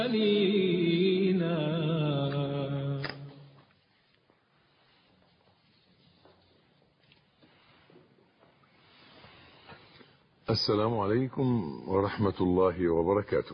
السلام عليكم ورحمة الله وبركاته.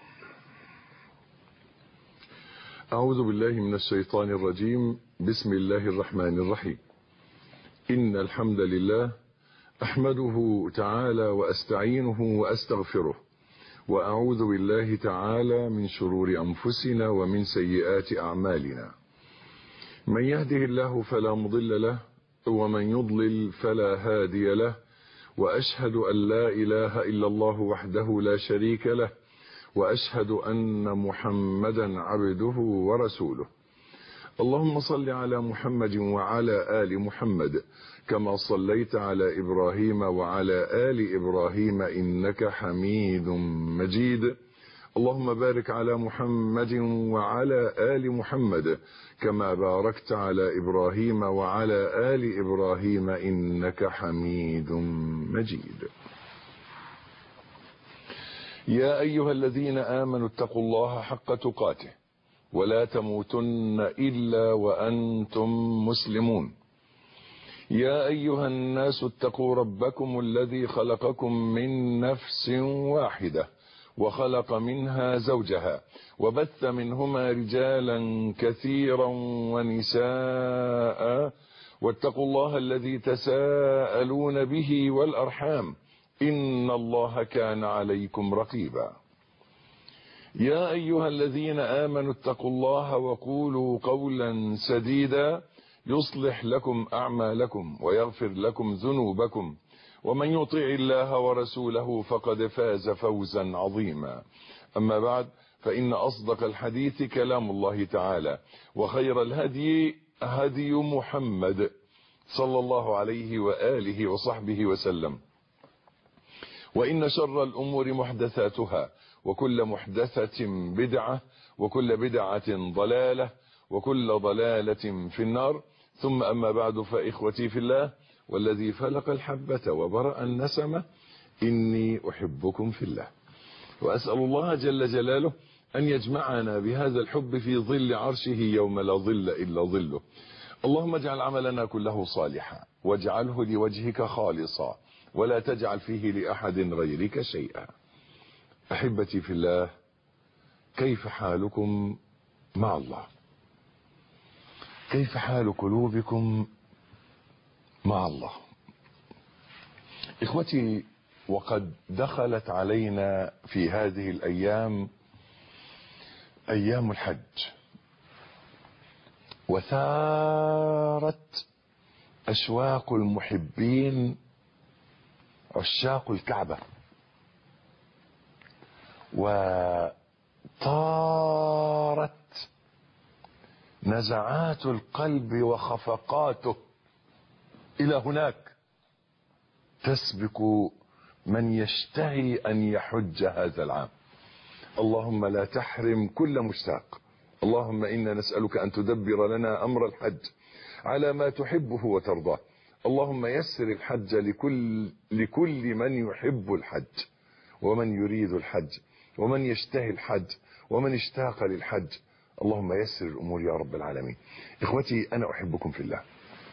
أعوذ بالله من الشيطان الرجيم. بسم الله الرحمن الرحيم. إن الحمد لله أحمده تعالى وأستعينه وأستغفره، وأعوذ بالله تعالى من شرور أنفسنا ومن سيئات أعمالنا. من يهده الله فلا مضل له، ومن يضلل فلا هادي له، وأشهد أن لا إله إلا الله وحده لا شريك له، وأشهد أن محمدا عبده ورسوله. اللهم صل على محمد وعلى آل محمد كما صليت على إبراهيم وعلى آل إبراهيم إنك حميد مجيد. اللهم بارك على محمد وعلى آل محمد كما باركت على إبراهيم وعلى آل إبراهيم إنك حميد مجيد. يا أيها الذين آمنوا اتقوا الله حق تقاته ولا تموتن إلا وأنتم مسلمون. يا أيها الناس اتقوا ربكم الذي خلقكم من نفس واحدة وخلق منها زوجها وبث منهما رجالا كثيرا ونساء، واتقوا الله الذي تساءلون به والأرحام إن الله كان عليكم رقيبا. يا أيها الذين آمنوا اتقوا الله وقولوا قولا سديدا يصلح لكم أعمالكم ويغفر لكم ذنوبكم، ومن يطع الله ورسوله فقد فاز فوزا عظيما. أما بعد، فإن أصدق الحديث كلام الله تعالى، وخير الهدي هدي محمد صلى الله عليه وآله وصحبه وسلم. وإن شر الأمور محدثاتها، وكل محدثة بدعة، وكل بدعة ضلالة، وكل ضلالة في النار. ثم أما بعد، فإخوتي في الله والذي فلق الحبة وبرأ النسمة، إني أحبكم في الله، وأسأل الله جل جلاله أن يجمعنا بهذا الحب في ظل عرشه يوم لا ظل إلا ظله. اللهم اجعل عملنا كله صالحا، واجعله لوجهك خالصا، ولا تجعل فيه لأحد غيرك شيئا. أحبتي في الله، كيف حالكم مع الله؟ كيف حال قلوبكم مع الله؟ إخوتي، وقد دخلت علينا في هذه الأيام أيام الحج، وثارت أشواق المحبين عشاق الكعبة، وطارت نزعات القلب وخفقاته إلى هناك، تسبق من يشتهي أن يحج هذا العام. اللهم لا تحرم كل مشتاق. اللهم إنا نسألك أن تدبر لنا أمر الحج على ما تحبه وترضاه. اللهم يسر الحج لكل من يحب الحج، ومن يريد الحج، ومن يشتهي الحج، ومن اشتاق للحج. اللهم يسر الأمور يا رب العالمين. إخوتي، أنا أحبكم في الله.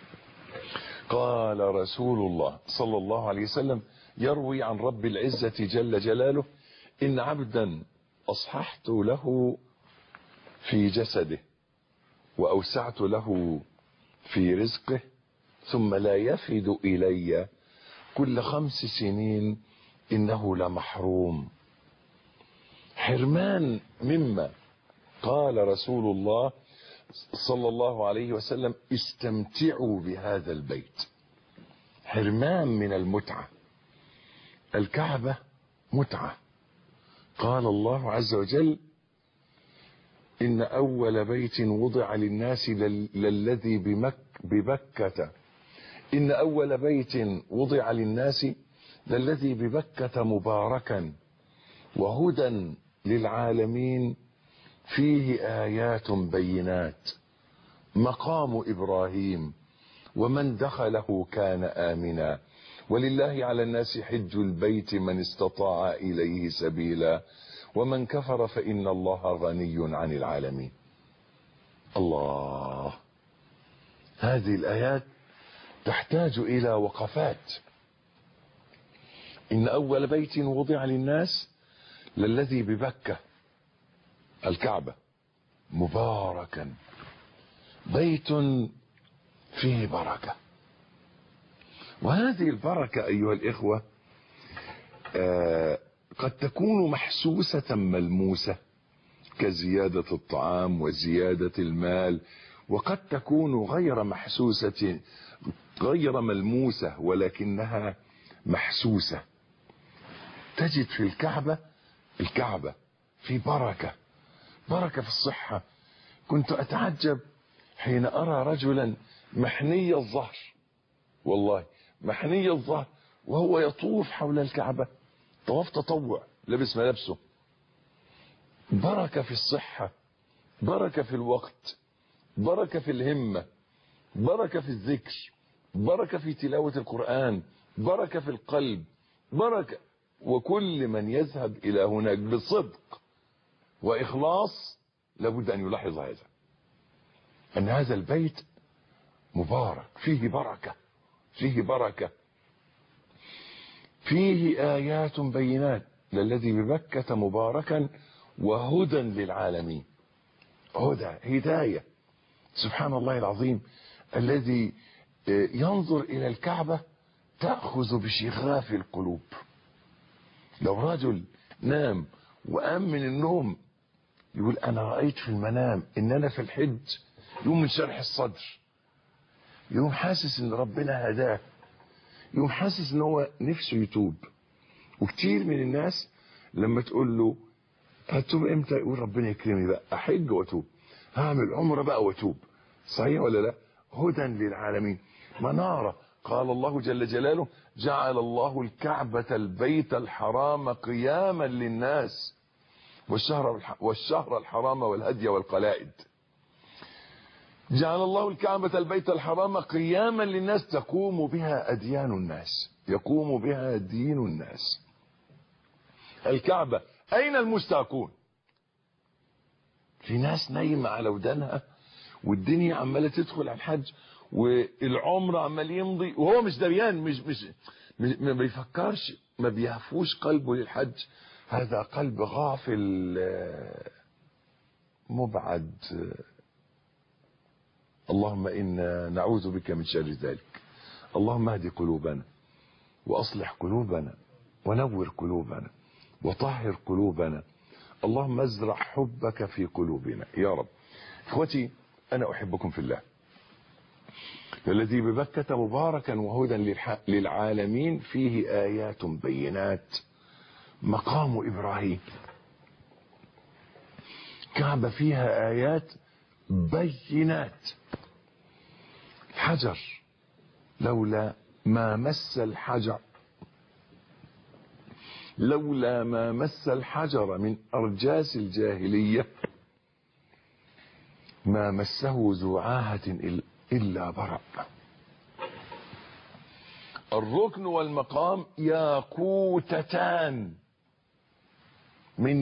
قال رسول الله صلى الله عليه وسلم يروي عن رب العزة جل جلاله: إن عبدا أصححت له في جسده وأوسعت له في رزقه، ثم لا يفد إلي كل 5 سنين إنه لمحروم. حرمان مما قال رسول الله صلى الله عليه وسلم: استمتعوا بهذا البيت. حرمان من المتعة. الكعبة متعة. قال الله عز وجل: إن أول بيت وضع للناس للذي ببكة إن أول بيت وضع للناس للذي ببكة مباركا وهدى للعالمين فيه آيات بينات مقام إبراهيم ومن دخله كان آمنا ولله على الناس حج البيت من استطاع إليه سبيلا ومن كفر فإن الله غني عن العالمين. الله، هذه الآيات تحتاج إلى وقفات. إن أول بيت وضع للناس للذي ببكة، الكعبة، مباركا، بيت فيه بركة. وهذه البركة أيها الإخوة قد تكون محسوسة ملموسة كزيادة الطعام وزيادة المال، وقد تكون غير محسوسة غير ملموسة ولكنها محسوسة. تجد في الكعبة في بركة في الصحة. كنت أتعجب حين أرى رجلا محني الظهر، والله محني الظهر، وهو يطوف حول الكعبة طواف تطوع لبس ملابسه. بركة في الصحة، بركة في الوقت، بركة في الهمة، بركة في الذكر، بركة في تلاوة القرآن، بركة في القلب، بركة. وكل من يذهب إلى هناك بصدق وإخلاص لابد أن يلاحظ هذا، أن هذا البيت مبارك، فيه بركة، فيه بركة، فيه آيات بينات للذي ببكة مباركا وهدى للعالمين. هدى، هداية. سبحان الله العظيم الذي ينظر إلى الكعبة تأخذ بشغاف القلوب. لو رجل نام وقام من النوم يقول أنا رأيت في المنام إن أنا في الحج، يوم من شرح الصدر، يوم حاسس إن ربنا هداه، يوم حاسس إن هو نفسه يتوب. وكتير من الناس لما تقول له هتوب امتى يقول ربنا يكرمني بقى أحج وأتوب، هعمل عمرة بقى وأتوب. صحيح ولا لا؟ هدى للعالمين، منارة. قال الله جل جلاله جعل الله الكعبة البيت الحرام قياما للناس والشهر الحرام والهدي والقلائد. جعل الله الكعبة البيت الحرام قياما للناس تقوم بها أديان الناس، يقوم بها دين الناس. الكعبة أين المشتاقون؟ في ناس نايمة على ودانها والدنيا عمالة تدخل على الحج والعمر عمال يمضي وهو مش دريان، مش ما بيفكرش، ما بيهفوش قلبه للحج. هذا قلب غافل مبعد. اللهم إنا نعوذ بك من شر ذلك. اللهم اهد قلوبنا وأصلح قلوبنا ونور قلوبنا وطهر قلوبنا. اللهم ازرع حبك في قلوبنا يا رب. اخوتي أنا أحبكم في الله. الذي ببكة مباركا وهدى للعالمين فيه آيات بينات. مقام إبراهيم، كعبة فيها آيات بينات. حجر لولا ما مس الحجر من أرجاس الجاهلية ما مسه ذو عاهة إلا برأ. الركن والمقام ياقوتتان من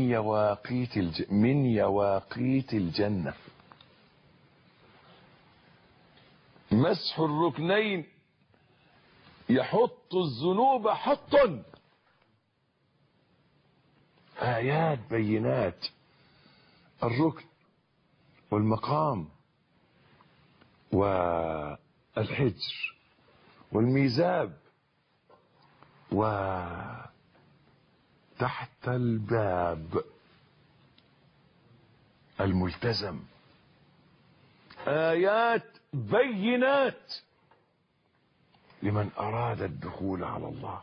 يواقيت الجنة. مسح الركنين يحط الذنوب حطا. آيات بينات. الركن والمقام والحجر والميزاب وتحت الباب الملتزم. آيات بينات لمن أراد الدخول على الله.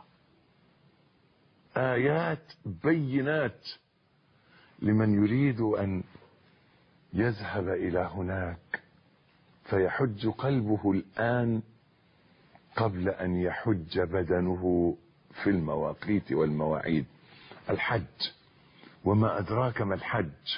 آيات بينات لمن يريد أن يذهب إلى هناك فيحج قلبه الآن قبل أن يحج بدنه في المواقيت والمواعيد. الحج، وما أدراك ما الحج؟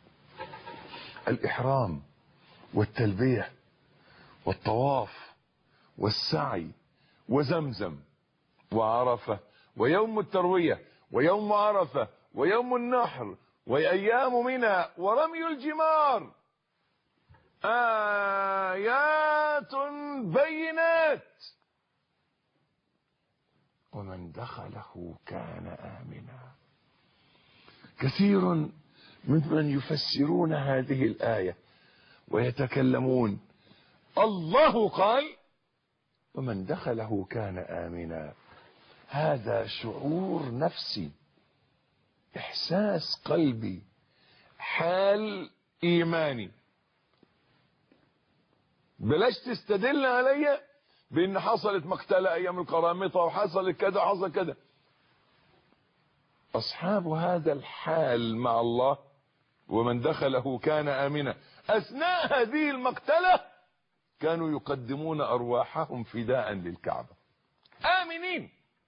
الإحرام والتلبية والطواف والسعي وزمزم وعرفة ويوم التروية ويوم عرفة ويوم النحر وأيام منى ورمي الجمار آيات بينات ومن دخله كان آمنا. كثير ممن يفسرون هذه الآية ويتكلمون الله قال ومن دخله كان آمنا. هذا شعور نفسي، إحساس قلبي، حال إيماني. بلاش تستدل عليا بأن حصلت مقتلة أيام القرامطة وحصلت كذا وحصل كذا. أصحاب هذا الحال مع الله ومن دخله كان آمنا أثناء هذه المقتلة كانوا يقدمون أرواحهم فداء للكعبة آمنين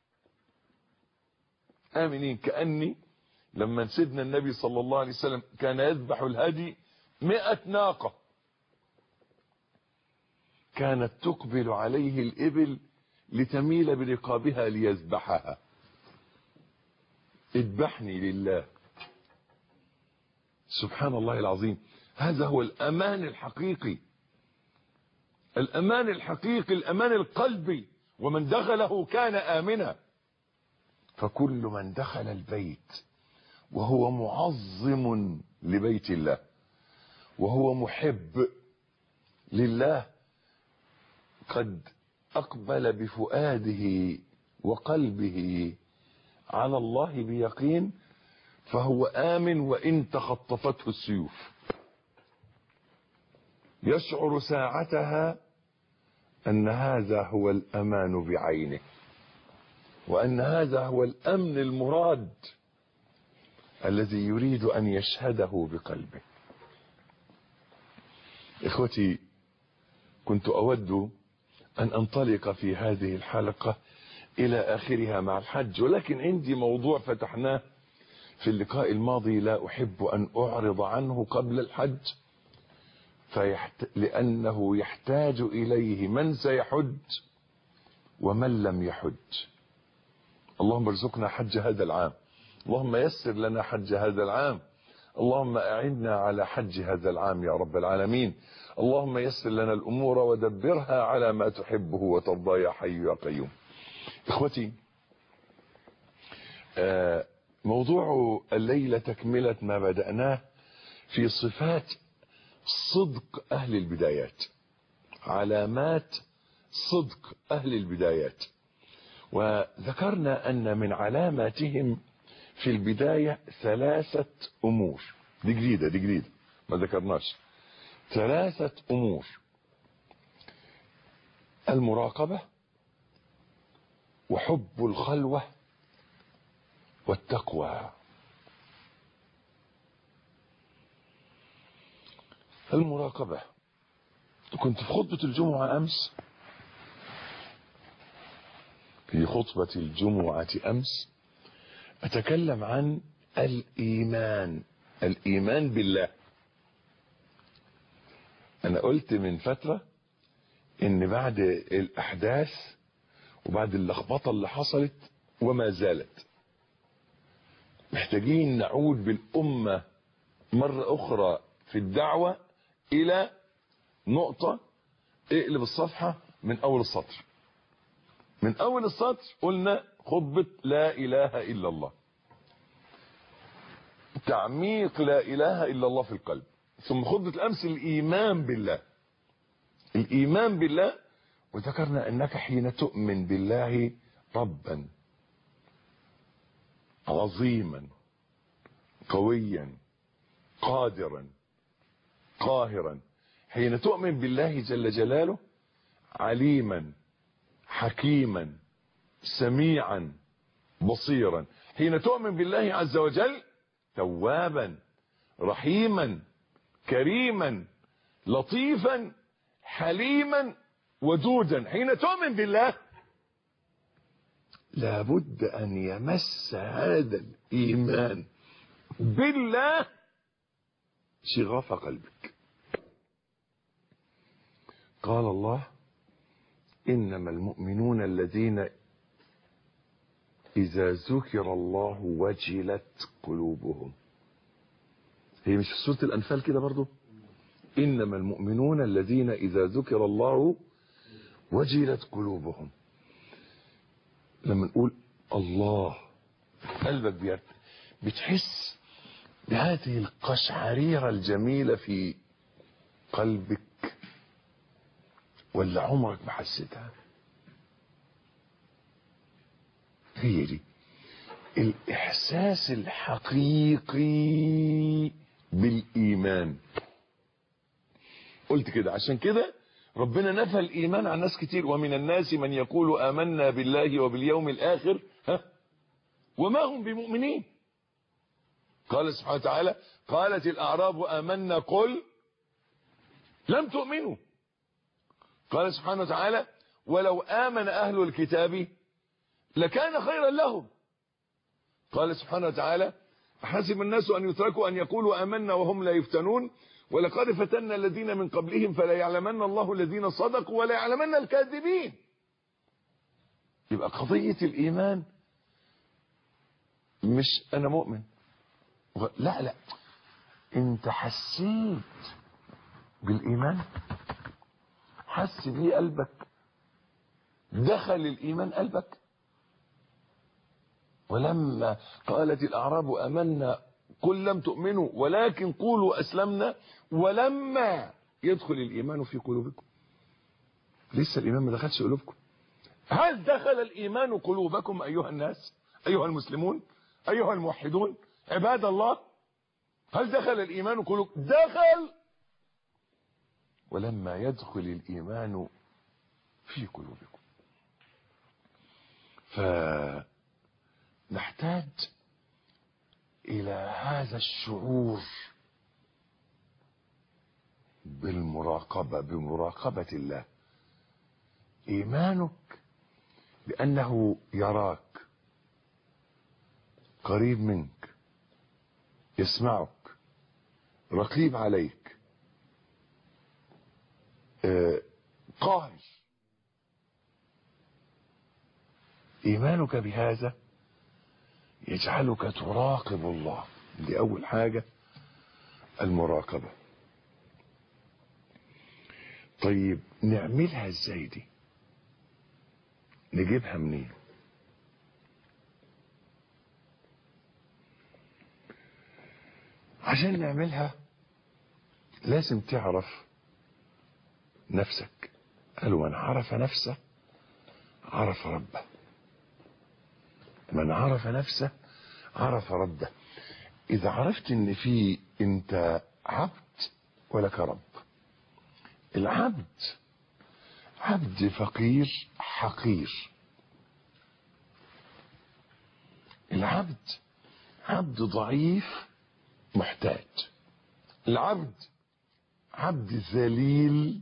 آمنين. كأني لما سيدنا النبي صلى الله عليه وسلم كان يذبح الهدي 100 ناقة، كانت تقبل عليه الإبل لتميل برقابها ليذبحها. اذبحني لله. سبحان الله العظيم. هذا هو الأمان الحقيقي، الأمان الحقيقي، الأمان القلبي. ومن دخله كان آمنا. فكل من دخل البيت وهو معظم لبيت الله وهو محب لله قد أقبل بفؤاده وقلبه على الله بيقين، فهو آمن وإن تخطفته السيوف. يشعر ساعتها أن هذا هو الأمان بعينه، وأن هذا هو الأمن المراد الذي يريد أن يشهده بقلبه. إخوتي، كنت أود أن أنطلق في هذه الحلقة إلى آخرها مع الحج، ولكن عندي موضوع فتحناه في اللقاء الماضي لا أحب أن أعرض عنه قبل الحج، لأنه يحتاج إليه من سيحج ومن لم يحج. اللهم ارزقنا حج هذا العام، اللهم يسر لنا حج هذا العام، اللهم أعنا على حج هذا العام يا رب العالمين. اللهم يسر لنا الأمور ودبرها على ما تحبه وترضى يا حي يا قيوم. إخوتي، موضوع الليلة تكملة ما بدأناه في صفات صدق أهل البدايات، علامات صدق أهل البدايات. وذكرنا أن من علاماتهم في البداية 3 أمور. دي جديدة ما ذكرناش. 3 أمور: المراقبة وحب الخلوة والتقوى. المراقبة، كنت في خطبة الجمعة أمس، في خطبة الجمعة أمس أتكلم عن الإيمان، الإيمان بالله. أنا قلت من فترة إن بعد الأحداث وبعد اللخبطة اللي حصلت وما زالت محتاجين نعود بالأمة مرة أخرى في الدعوة إلى نقطة. اقلب الصفحة من أول السطر. من أول السطر قلنا خطبة لا إله إلا الله، تعميق لا إله إلا الله في القلب. ثم خطبة الأمس الإيمان بالله، الإيمان بالله. وذكرنا أنك حين تؤمن بالله ربا عظيما قويا قادرا قاهرا، حين تؤمن بالله جل جلاله عليما حكيما سميعا بصيرا، حين تؤمن بالله عز وجل توابا رحيما كريما لطيفا حليما ودودا. حين تؤمن بالله لابد أن يمس هذا الإيمان بالله شغاف قلبك. قال الله: إنما المؤمنون الذين إذا ذكر الله وجلت قلوبهم. هي مش في سورة الأنفال كده برضو؟ إنما المؤمنون الذين إذا ذكر الله وجلت قلوبهم. لما نقول الله قلبك بتحس بهذه القشعريرة الجميلة في قلبك، ولا عمرك ما حسيتها؟ هي دي الإحساس الحقيقي بالإيمان. قلت كده عشان كده ربنا نفى الإيمان عن ناس كتير. ومن الناس من يقول آمنا بالله وباليوم الآخر وما هم بمؤمنين. قال سبحانه وتعالى قالت الأعراب آمنا قل لم تؤمنوا. قال سبحانه وتعالى ولو آمن أهل الكتاب لكان خيرا لهم. قال سبحانه وتعالى حسب الناس أن يتركوا أن يقولوا آمنا وهم لا يفتنون ولقد فتنا الذين من قبلهم فلا يعلمن الله الذين صدقوا ولا يعلمن الكاذبين. يبقى قضية الإيمان مش أنا مؤمن، لا انت حسيت بالإيمان، حس بيه قلبك، دخل الإيمان قلبك. ولما قالت الأعراب آمنا قل لم تؤمنوا ولكن قولوا أسلمنا ولما يدخل الإيمان في قلوبكم. لسه الإيمان ما دخلش قلوبكم. هل دخل الإيمان قلوبكم أيها الناس، أيها المسلمون، أيها الموحدون، عباد الله؟ هل دخل الإيمان قلوبكم؟ دخل. ولما يدخل الإيمان في قلوبكم. فنحتاج إلى هذا الشعور بمراقبة الله. إيمانك بأنه يراك، قريب منك، يسمعك، رقيب عليك، قاهر. إيمانك بهذا يجعلك تراقب الله. دي أول حاجة، المراقبة. طيب نعملها ازاي دي؟ نجيبها منين؟ عشان نعملها لازم تعرف نفسك. قالوا من عرف نفسه عرف ربه. من عرف نفسه عرف ربه. إذا عرفت إن في أنت عبد ولك رب. العبد عبد فقير حقير. العبد عبد ضعيف محتاج. العبد عبد ذليل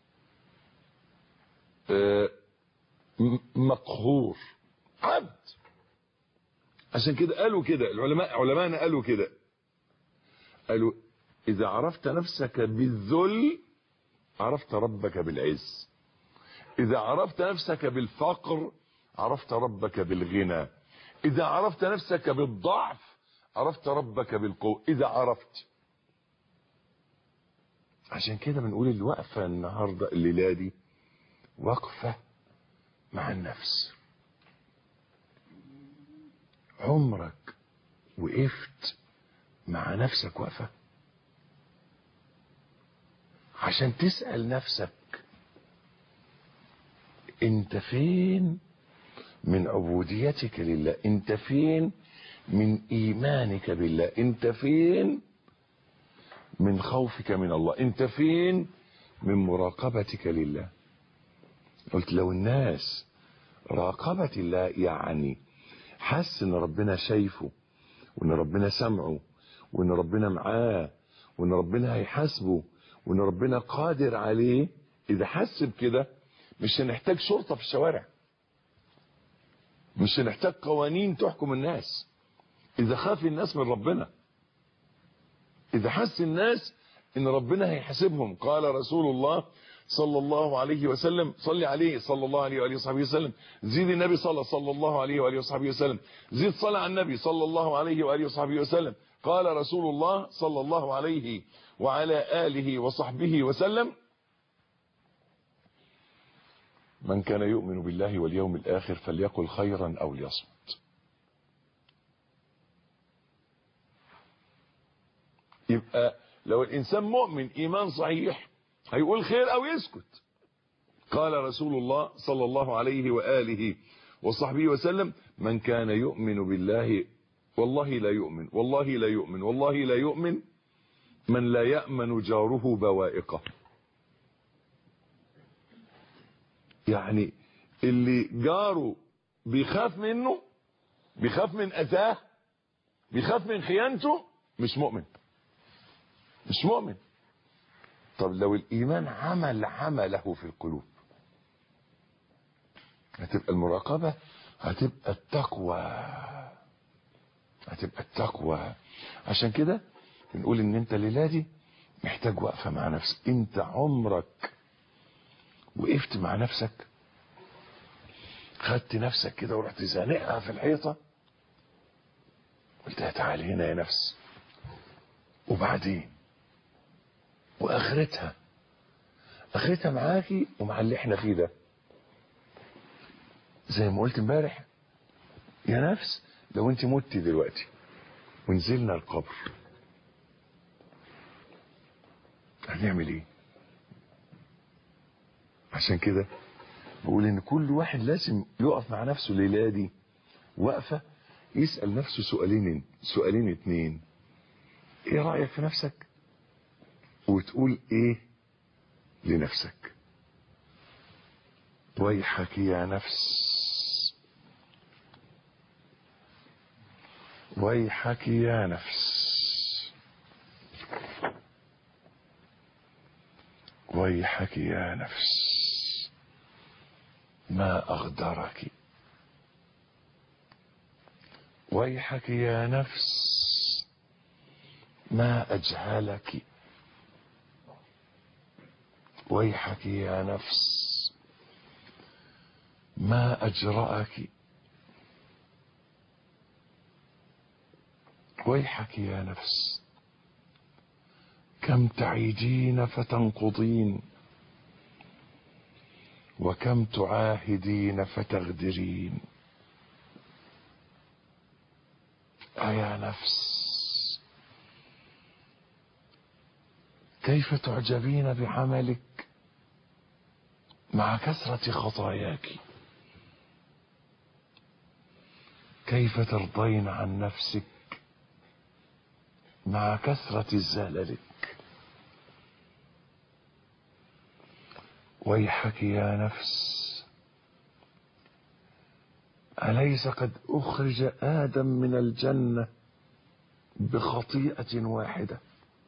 مقهور. عبد. عشان كده قالوا كده علماءنا قالوا كده، قالوا إذا عرفت نفسك بالذل عرفت ربك بالعز. إذا عرفت نفسك بالفقر عرفت ربك بالغنى. إذا عرفت نفسك بالضعف عرفت ربك بالقوة. إذا عرفت. عشان كده بنقول الوقفة النهاردة الليلة دي وقفة مع النفس. عمرك وقفت مع نفسك وقفة عشان تسأل نفسك انت فين من عبوديتك لله؟ انت فين من ايمانك بالله؟ انت فين من خوفك من الله؟ انت فين من مراقبتك لله؟ قلت لو الناس راقبت الله يعني حس ان ربنا شايفه، وان ربنا سمعه، وان ربنا معاه، وان ربنا هيحاسبه، وان ربنا قادر عليه. اذا حس بكده مش هنحتاج شرطة في الشوارع، مش هنحتاج قوانين تحكم الناس. اذا خاف الناس من ربنا، اذا حس الناس ان ربنا هيحاسبهم. قال رسول الله صلى الله عليه وسلم، صلي عليه صلى الله عليه وآله وصحبه وسلم، زيد النبي صلى الله عليه وآله وصحبه وسلم، زيد صلى على النبي صلى الله عليه وآله وصحبه وسلم. قال رسول الله صلى الله عليه وعلى آله وصحبه وسلم: من كان يؤمن بالله واليوم الآخر فليقل خيرا أو ليصمت. يبقى لو الإنسان مؤمن إيمان صحيح هيقول خير أو يسكت. قال رسول الله صلى الله عليه وآله وصحبه وسلم: من كان يؤمن بالله والله لا يؤمن، والله لا يؤمن، والله لا يؤمن من لا يأمن جاره بوائقه. يعني اللي جاره بيخاف منه، بيخاف من أذاه، بيخاف من خيانته، مش مؤمن، مش مؤمن. طب لو الإيمان عمله في القلوب، هتبقى المراقبة، هتبقى التقوى، هتبقى التقوى. عشان كده بنقول ان انت الليلة دي محتاج وقفة مع نفسك. انت عمرك وقفت مع نفسك؟ خدت نفسك كده ورحت زانقها في الحيطة، قلت تعالي هنا يا نفس، وبعدين واخرتها معاكي ومع اللي احنا فيه ده. زي ما قلت امبارح يا نفس، لو انت متي دلوقتي ونزلنا القبر هنعمل ايه؟ عشان كده بقول ان كل واحد لازم يقف مع نفسه الليله دي وقفه، يسال نفسه سؤالين اتنين. ايه رايك في نفسك؟ وتقول ايه لنفسك؟ ويحك يا نفس، ويحك يا نفس، ويحك يا نفس، ما أغدرك. ويحك يا نفس، ما أجهلك. ويحك يا نفس، ما أجرأك. ويحك يا نفس، كم تعيدين فتنقضين، وكم تعاهدين فتغدرين. أيا نفس، كيف تعجبين بعملك مع كثرة خطاياك؟ كيف ترضين عن نفسك مع كثرة زللك؟ ويحك يا نفس، أليس قد أخرج آدم من الجنة بخطيئة واحدة؟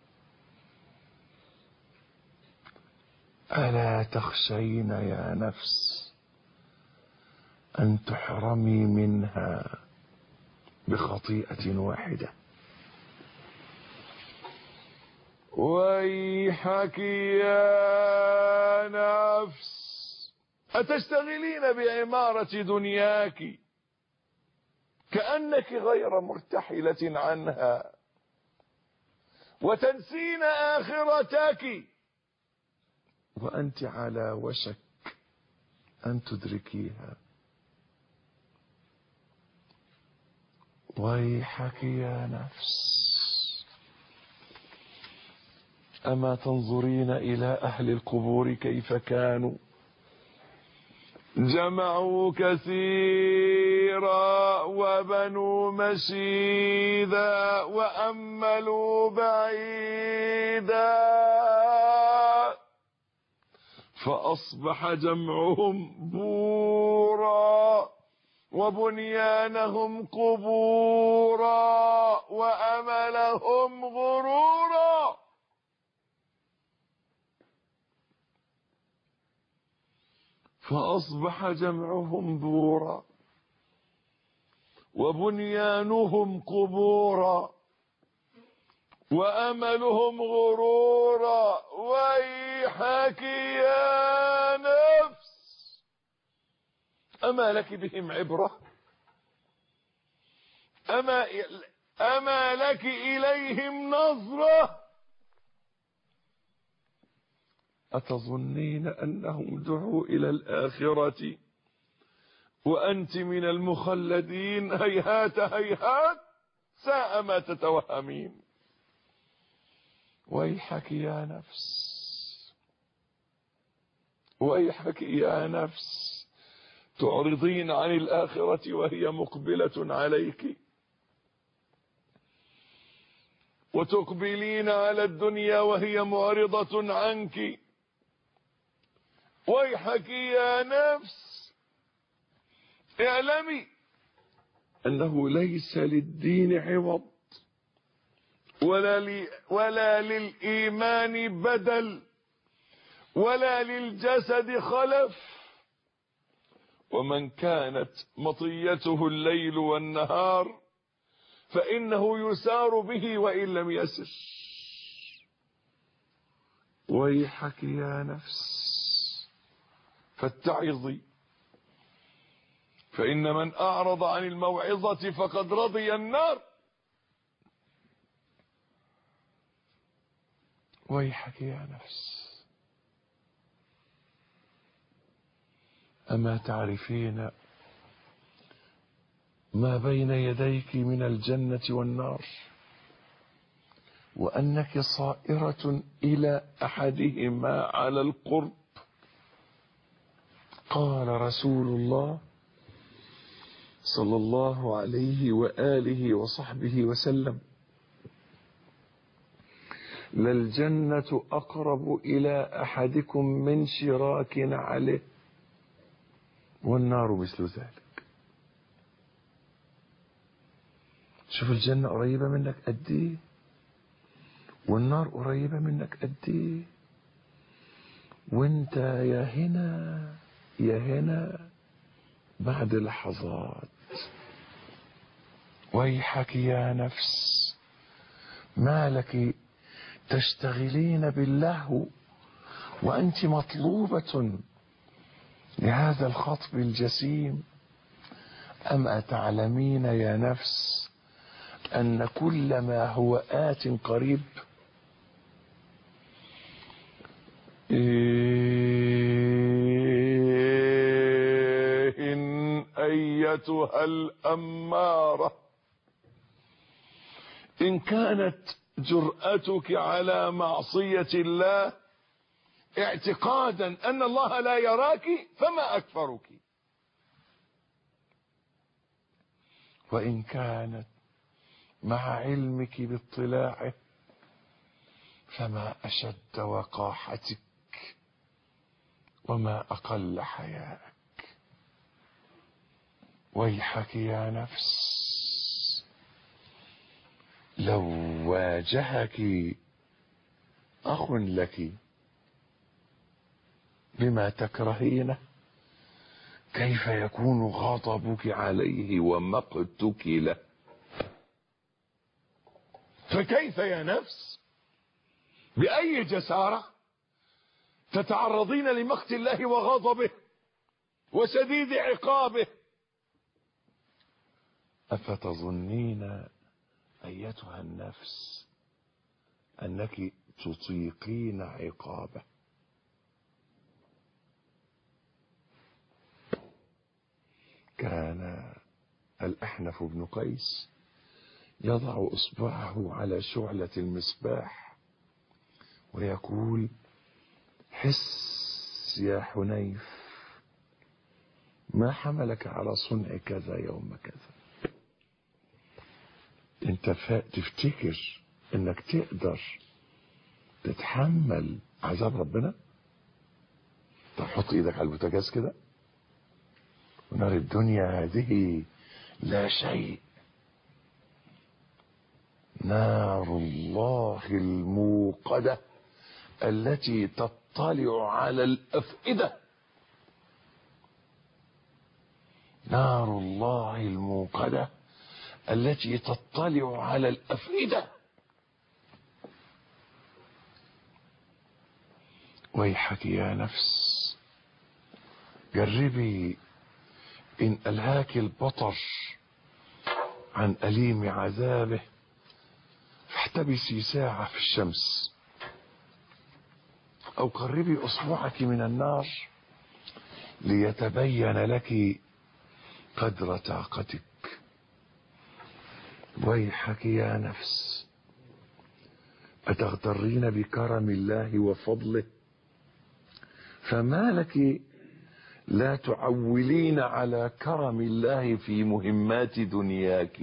ألا تخشين يا نفس أن تحرمي منها بخطيئة واحدة؟ ويحك يا نفس، أتشتغلين بعمارة دنياك كأنك غير مرتحلة عنها، وتنسين آخرتك وأنت على وشك أن تدركيها. ويحك يا نفس، أما تنظرين إلى أهل القبور كيف كانوا؟ جمعوا كثيرا وبنوا مشيدا وأملوا بعيدا، فأصبح جمعهم بورا وبنيانهم قبورا وأملهم غرورا. فأصبح جمعهم بورا وبنيانهم قبورا وأملهم غرورا. ويحك يا أما لك بهم عبرة؟ أما لك إليهم نظرة؟ أتظنين أنهم دعوا إلى الآخرة وأنت من المخلدين؟ هيهات هيهات، ساء ما تتوهمين. ويحك يا نفس، ويحك يا نفس، تعرضين عن الآخرة وهي مقبلة عليك، وتقبلين على الدنيا وهي معرضة عنك. ويحك يا نفس، اعلمي أنه ليس للدين عوض ولا للإيمان بدل ولا للجسد خلف. ومن كانت مطيته الليل والنهار فإنه يسار به وإن لم يسر. ويحك يا نفس فاتعظي، فإن من أعرض عن الموعظة فقد رضي النار. ويحك يا نفس، أما تعرفين ما بين يديك من الجنة والنار، وأنك صائرة إلى أحدهما على القرب؟ قال رسول الله صلى الله عليه وآله وصحبه وسلم: للجنة أقرب إلى أحدكم من شراك نعله، والنار مثل ذلك. شوف الجنة قريبة منك قد ايه، والنار قريبة منك قد ايه، وانت يا هنا يا هنا بعد لحظات. ويحك يا نفس، ما لك تشتغلين باللهو وأنت مطلوبة لهذا الخطب الجسيم؟ أما تعلمين يا نفس أن كل ما هو آت قريب؟ إن أيتها الأمارة، إن كانت جرأتك على معصية الله اعتقادا أن الله لا يراك فما أكفرك، وإن كانت مع علمك باطلاعه فما أشد وقاحتك وما أقل حياءك. ويحك يا نفس، لو واجهك أخ لك بما تكرهينه كيف يكون غضبك عليه ومقتك له؟ فكيف يا نفس، بأي جسارة تتعرضين لمقت الله وغضبه وشديد عقابه؟ أفتظنين أيتها النفس أنك تطيقين عقابه؟ كان الأحنف بن قيس يضع إصبعه على شعلة المصباح ويقول: حس يا حنيف، ما حملك على صنع كذا يوم كذا؟ انت تفتكر انك تقدر تتحمل عذاب ربنا؟ طب حط ايدك على البوتاجاز كده، ونار الدنيا هذه لا شيء. نار الله الموقدة التي تطلع على الأفئدة، نار الله الموقدة التي تطلع على الأفئدة. ويحك يا نفس، جربي إن ألهاك البطر عن أليم عذابه فاحتبسي ساعة في الشمس، أو قربي أصبعك من النار ليتبين لك قدر طاقتك. ويحك يا نفس، أتغترين بكرم الله وفضله؟ فما لك لا تعولين على كرم الله في مهمات دنياك؟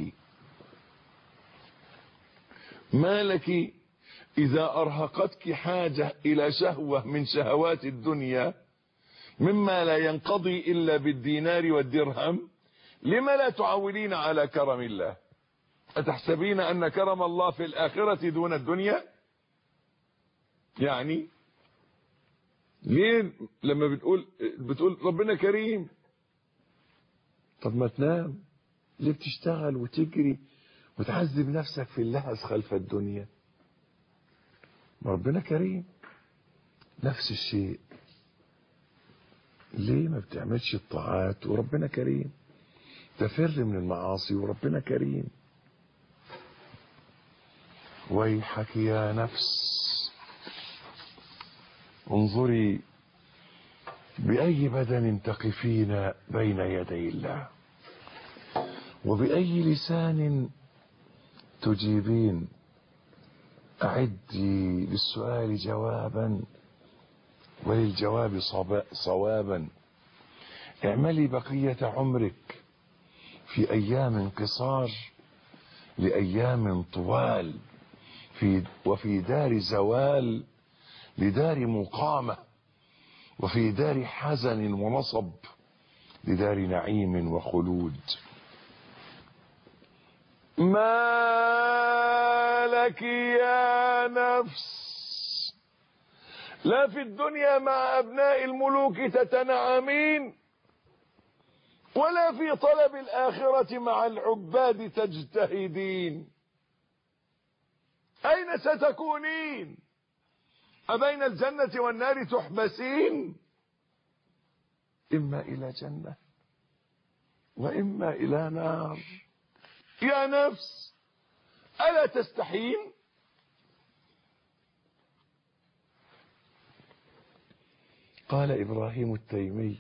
ما لك إذا أرهقتك حاجة إلى شهوة من شهوات الدنيا مما لا ينقضي إلا بالدينار والدرهم، لما لا تعولين على كرم الله؟ أتحسبين أن كرم الله في الآخرة دون الدنيا؟ يعني ليه لما بتقول ربنا كريم، طب ما تنام؟ ليه بتشتغل وتجري وتعذب نفسك في اللهث خلف الدنيا؟ ربنا كريم. نفس الشيء، ليه ما بتعملش الطاعات وربنا كريم؟ تفر من المعاصي وربنا كريم. ويحك يا نفس، انظري بأي بدن تقفين بين يدي الله، وبأي لسان تجيبين. أعدي للسؤال جوابا وللجواب صوابا. اعملي بقية عمرك في أيام قصار لأيام طوال، وفي دار زوال لدار مقامة، وفي دار حزن ونصب لدار نعيم وخلود. ما لك يا نفس لا في الدنيا مع أبناء الملوك تتنعمين، ولا في طلب الآخرة مع العباد تجتهدين. أين ستكونين؟ أبين الجنة والنار تحبسين؟ إما إلى جنة وإما إلى نار. يا نفس ألا تستحين؟ قال إبراهيم التيمي: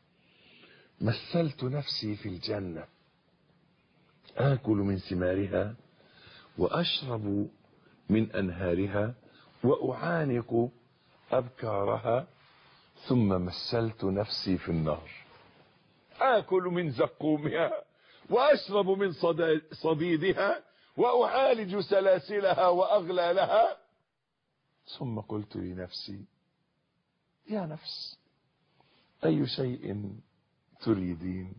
مثلت نفسي في الجنة، آكل من ثمارها وأشرب من أنهارها وأعانق أبكارها، ثم مثلت نفسي في النار، آكل من زقومها وأشرب من صديدها وأعالج سلاسلها وأغلالها، ثم قلت لنفسي: يا نفس أي شيء تريدين؟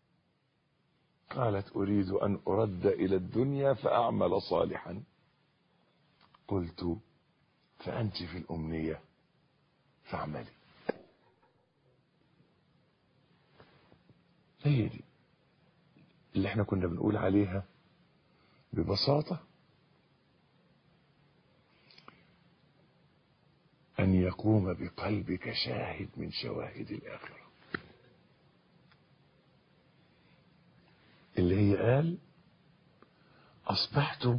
قالت: أريد أن أرد إلى الدنيا فأعمل صالحا. قلت: فأنت في الأمنية فاعملي. هي دي اللي احنا كنا بنقول عليها ببساطة: أن يقوم بقلبك شاهد من شواهد الآخرة، اللي هي قال: أصبحت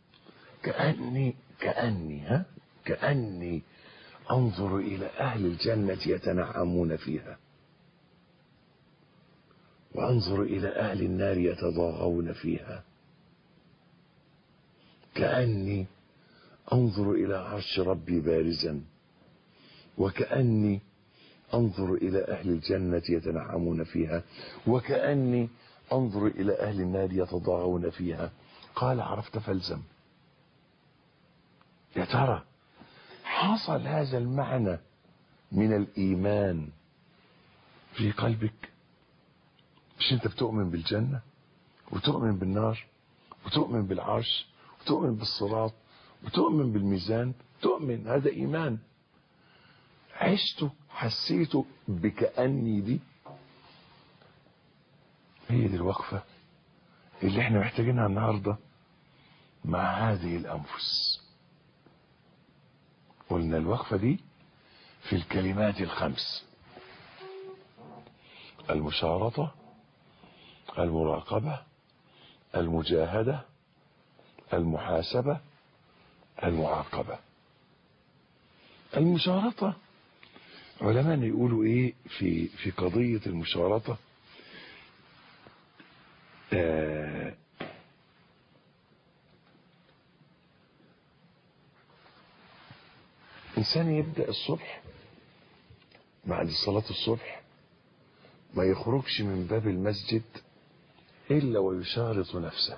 كأني أنظر إلى أهل الجنة يتنعمون فيها، وأنظر إلى أهل النار يتضاغون فيها، كأني أنظر إلى عرش ربي بارزا، وكأني أنظر إلى أهل الجنة يتنعمون فيها، وكأني أنظر إلى أهل النار يتضاغون فيها. قال: عرفت فالزم. يا ترى حصل هذا المعنى من الإيمان في قلبك؟ مش أنت بتؤمن بالجنة وتؤمن بالنار وتؤمن بالعرش وتؤمن بالصراط وتؤمن بالميزان؟ تؤمن، هذا إيمان. عشته، حسيته بكأني دي. هي دي الوقفة اللي احنا محتاجينها النهاردة مع هذه الأنفس. قلنا الوقفة دي في الكلمات الخمس: المشارطة المراقبة، المجاهدة، المحاسبة، المعاقبة. المشارطة، علماء يقولوا ايه في قضية المشارطة؟ إنسان يبدأ الصبح بعد صلاة الصبح ما يخرجش من باب المسجد إلا ويشارط نفسه.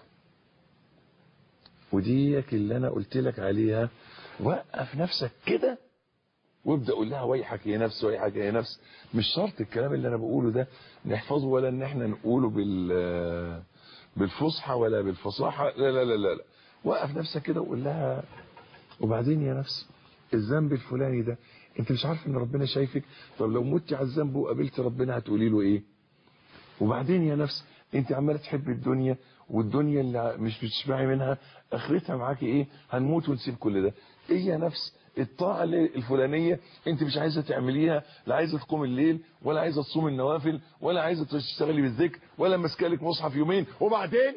وديك اللي أنا قلت لك عليها، وقف نفسك كده وابدأ قول لها ويحك يا نفس، ويحك يا نفس. مش شرط الكلام اللي أنا بقوله ده نحفظه، ولا إن احنا نقوله بالفصحى ولا بالفصاحة، لا لا لا لا. وقف نفسك كده وقول لها وبعدين يا نفس الذنب الفلاني ده انت مش عارف ان ربنا شايفك؟ طب لو مت على الذنب وقابلت ربنا هتقولي له ايه؟ وبعدين يا نفس انت عماله تحب الدنيا، والدنيا اللي مش بتشبعي منها اخرتها معاكي ايه؟ هنموت ونسيب كل ده. ايه يا نفس الطاعه الفلانيه انت مش عايزه تعمليها، لا عايزه تقوم الليل ولا عايزه تصوم النوافل ولا عايزه تشتغلي بالذكر ولا ماسكالك مصحف يومين، وبعدين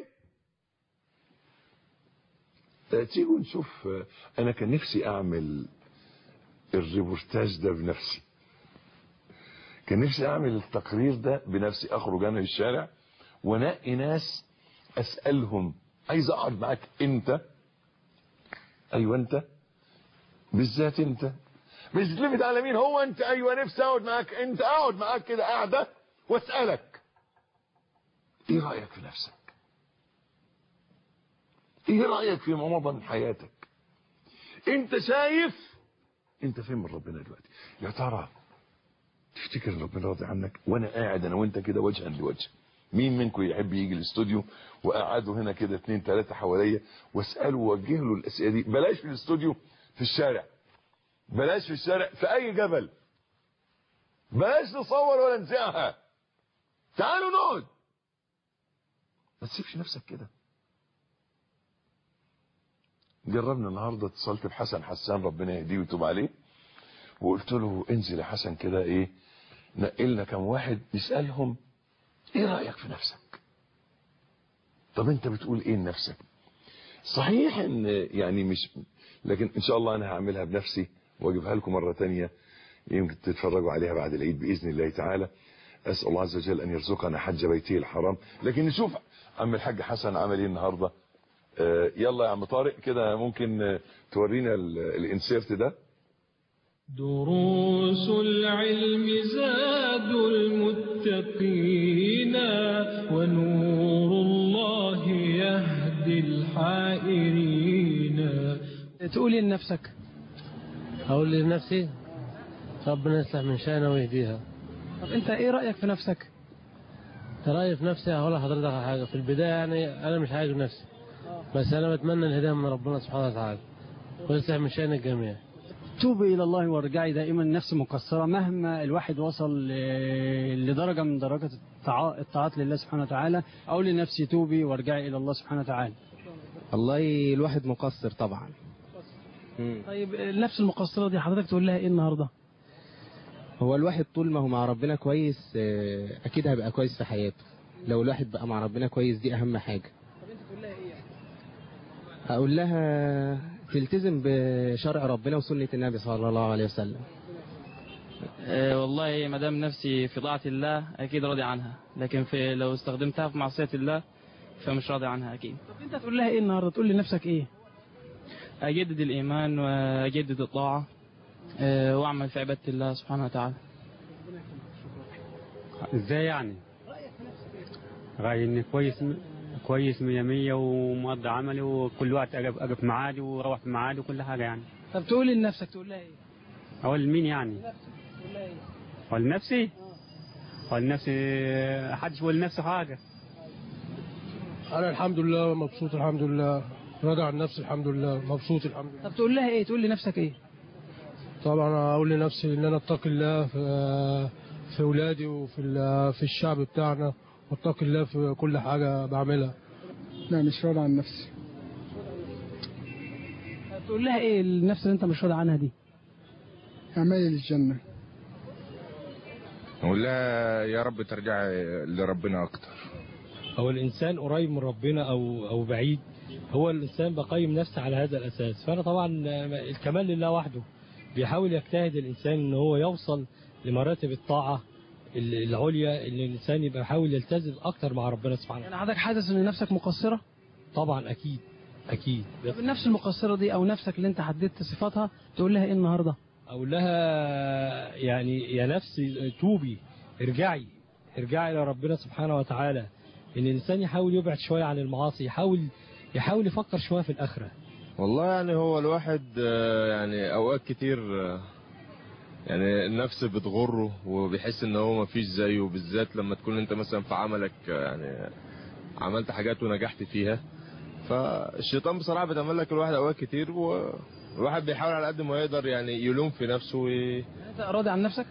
تيجوا نشوف. انا كان نفسي اعمل الريبورتاج ده بنفسي، كان نفسي اعمل التقرير ده بنفسي، اخرج انا للشارع ونقي ناس اسالهم عايز اقعد معاك انت، ايوه انت بالذات انت، مش تلفت على مين هو انت، ايوه نفسي اقعد معاك انت، اقعد معاك كده قاعده واسالك ايه رايك في نفسك؟ ايه رايك في مضى من حياتك؟ انت شايف انت فين من ربنا دلوقتي؟ يا ترى تفتكر ان ربنا راضي عنك وانا قاعد انا وانت كده وجها لوجه؟ مين منكم يحب يجي الاستوديو وقعدوا هنا كده 2 3 حواليا واساله ووجه له الاسئله دي؟ بلاش في الاستوديو، في الشارع، بلاش في الشارع، في اي جبل، بلاش نصور ولا نذيعها، تعالوا نقعد. ما تسيبش نفسك كده. جربنا النهارده، اتصلت بحسن حسان ربنا يهديه ويتوب عليه، وقلت له انزل يا حسن كده ايه نقلنا كم واحد نسالهم ايه رايك في نفسك؟ طب انت بتقول ايه لنفسك؟ صحيح ان يعني مش، لكن ان شاء الله انا هعملها بنفسي واجيبها لكم مره ثانيه يمكن تتفرجوا عليها بعد العيد باذن الله تعالى. اسال الله عز وجل ان يرزقنا حج بيته الحرام. لكن نشوف عم الحاج حسن عمل ايه النهارده. يلا يا عم طارق كده ممكن تورينا الانسيرت ده. دروس العلم زاد المتقين ونور الله يهدي الحائرين. تقولي لنفسك؟ أقول لنفسي ربنا يصلح من شأنها ويهديها. طب انت ايه رأيك في نفسك؟ رأيي في نفسي هقول لحضرتك على حاجة. في البداية يعني أنا مش عايز نفسي، بس أنا بتمنى الهداية من ربنا سبحانه وتعالى ويصلح من شأن الجميع. توبي إلى الله وارجعي. دائما نفس مقصرة، مهما الواحد وصل لدرجة من درجات الطاعات لله سبحانه وتعالى، أقول لنفسي توبي وارجعي إلى الله سبحانه وتعالى. والله الواحد مقصر طبعا. طيب النفس المقصرة دي حضرتك تقول لها إيه النهاردة؟ هو الواحد طول ما هو مع ربنا كويس أكيد هيبقى كويس في حياته. لو الواحد بقى مع ربنا كويس دي أهم حاجة. طب أنت تقول لها إيه؟ أقول لها تلتزم بشرع ربنا وسنة النبي صلى الله عليه وسلم. والله ما دام نفسي في طاعة الله أكيد راضي عنها، لكن لو استخدمتها في معصية الله فمش راضي عنها أكيد. طب أنت تقول لها إيه النهاردة؟ تقول لنفسك إيه؟ أجدد الإيمان وأجدد الطاعة وأعمل في عبادة الله سبحانه وتعالى. ازاي يعني؟ رأيي اني كويس 100 ومقضي عملي وكل وقت اجي في ميعادي واروح في ميعادي وكل حاجه يعني. طب تقول لنفسك تقول لها ايه؟ اقول لمين يعني؟ تقول لها ايه؟ اقول لنفسي؟ اقول لنفسي محدش يقول لنفسه حاجه. انا الحمد لله مبسوط، الحمد لله راضي عن نفسي، الحمد لله مبسوط الحمد لله. طب تقول لها ايه؟ تقول لنفسك ايه؟ طبعا اقول لنفسي ان انا اتقي الله في اولادي في الشعب بتاعنا، واتقي الله في كل حاجه بعملها. لا مش راضي عن نفسي. طب تقول لها ايه النفس اللي انت مش راضي عنها دي؟ اعمالي للجنه. اقول لها يا رب ترجعي لربنا اكتر. او الانسان قريب من ربنا او بعيد، هو الانسان بقيم نفسه على هذا الاساس. فانا طبعا الكمال لله وحده، بيحاول يجتهد الانسان ان هو يوصل لمراتب الطاعه العليا، ان الانسان يبقى يحاول يلتزم اكتر مع ربنا سبحانه يعني حضرتك حاسس ان نفسك مقصره؟ طبعا اكيد. طب النفس المقصره دي او نفسك اللي انت حددت صفاتها تقول لها ايه النهارده؟ اقول لها يعني يا نفسي توبي، ارجعي الى ربنا سبحانه وتعالى. ان الانسان يحاول يبعد شويه عن المعاصي، يحاول يفكر شويه في الاخره. والله يعني هو الواحد يعني اوقات كتير يعني النفس بتغره وبيحس ان هو مفيش زيه، بالذات لما تكون انت مثلا في عملك يعني عملت حاجات ونجحت فيها. فالشيطان بصراحه بيتعمل لك الواحد اوقات كتير، والواحد بيحاول على قد ما يقدر يعني يلوم في نفسه انت راضي عن نفسك؟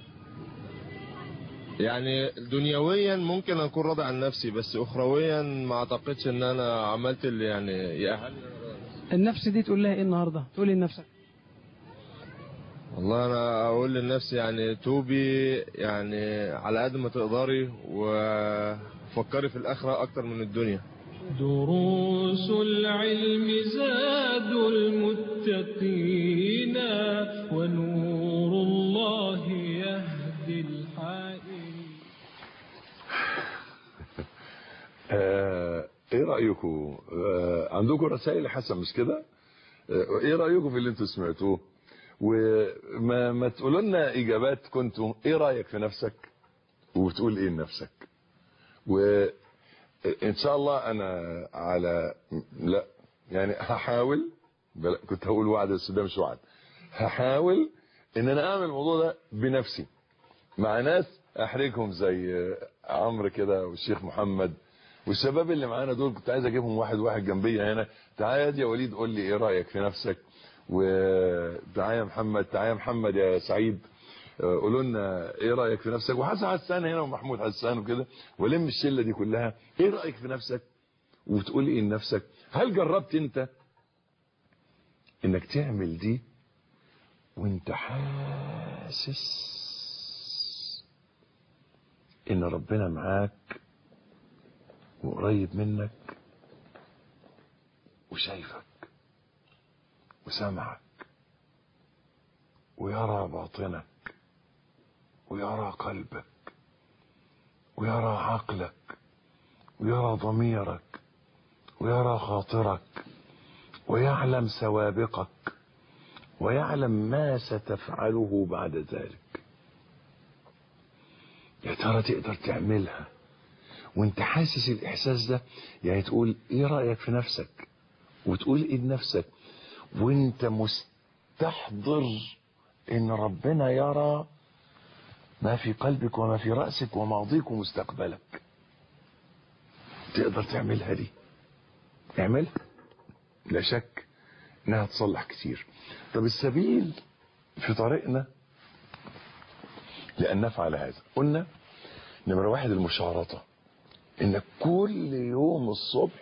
يعني دنيويا ممكن اكون راضي عن نفسي، بس اخرويا ما اعتقدش ان انا عملت اللي يعني يأهلني. النفس دي تقول لها ايه النهارده؟ تقول ايه لنفسك؟ والله انا اقول لنفسي يعني توبي، يعني على قد ما تقدري وفكري في الاخره اكتر من الدنيا. دروس العلم زاد المتقين ونور الله يهدي الحائرين. ايه رأيكم؟ عندكم رسائل حسن مش كده؟ ايه رأيكم في اللي انتوا سمعتوه؟ وما تقولوا لنا اجابات. كنتوا ايه رأيك في نفسك وبتقول ايه لنفسك؟ وان شاء الله انا على لا يعني هحاول، كنت هقول وعد بس ده مش وعد، هحاول ان انا اعمل الموضوع ده بنفسي مع ناس احرجهم زي عمرو كده والشيخ محمد والشباب اللي معانا دول. كنت عايز اجيبهم واحد جنبي هنا. تعالى يا وليد قول لي ايه رايك في نفسك، وتعالى يا محمد، تعالى يا محمد يا سعيد قولوا لنا ايه رايك في نفسك، وحسن حسان هنا ومحمود حسان وكده، ولم الشله دي كلها. ايه رايك في نفسك وتقول ايه لنفسك؟ هل جربت انت انك تعمل دي وانت حاسس ان ربنا معاك وقريب منك وشايفك وسامعك ويرى باطنك ويرى قلبك ويرى عقلك ويرى ضميرك ويرى خاطرك ويعلم سوابقك ويعلم ما ستفعله بعد ذلك؟ يا ترى تقدر تعملها وانت حاسس الاحساس ده؟ يعني تقول ايه رأيك في نفسك وتقول ايه لنفسك وانت مستحضر ان ربنا يرى ما في قلبك وما في رأسك وماضيك ومستقبلك. تقدر تعملها دي؟ اعملها، لا شك انها تصلح كتير. طب السبيل في طريقنا لأن نفعل هذا، قلنا نمرة 1 المشارطة، انك كل يوم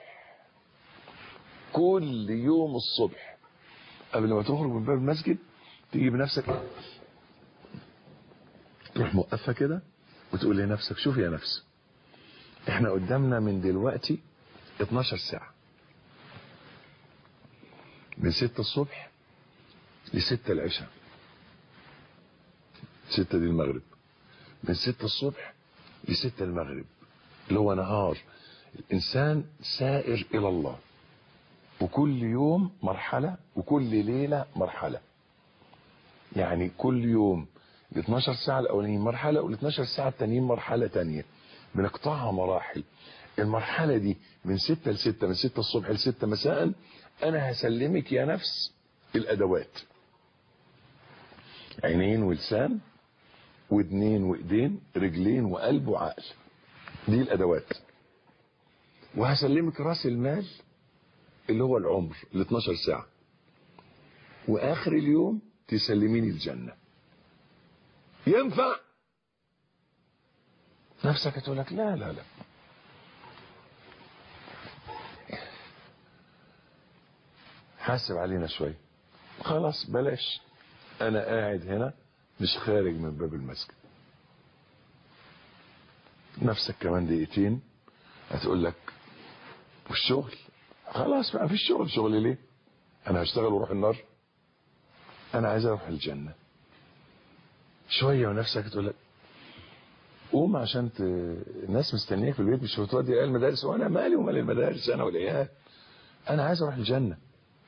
الصبح قبل ما تخرج من باب المسجد تيجي بنفسك تروح موقفها كده وتقول لنفسك شوف يا نفس، احنا قدامنا من دلوقتي 12 ساعة، من 6 الصبح ل6 العشاء، 6 دي المغرب، من 6 الصبح ل6 المغرب اللي هو نهار. الإنسان سائر إلى الله، وكل يوم مرحلة وكل ليلة مرحلة. يعني كل يوم ال 12 ساعة الأولانيين مرحلة وال 12 ساعة التانيين مرحلة تانية، بنقطعها مراحل. المرحلة دي من 6 ل6، من 6 الصبح ل6 مساء، أنا هسلمك يا نفس الأدوات: عينين ولسان ودنين وإيدين، رجلين وقلب وعقل، دي الأدوات. وهسلمك رأس المال اللي هو العمر، ال 12 ساعة، وآخر اليوم تسلميني الجنة. ينفع؟ نفسك تقول لك لا لا لا، حاسب علينا شوي، خلاص بلاش، أنا قاعد هنا مش خارج من باب المسجد. نفسك كمان دقيقتين هتقول لك والشغل خلاص ما فيش شغل، شغل ليه؟ انا هشتغل واروح النار؟ انا عايز اروح الجنة. شوية ونفسك تقول لك قوم عشان الناس مستنياك في البيت، مش هتودي العيال المدارس، وانا مالي ومال المدارس انا والعيال، انا عايز اروح الجنة.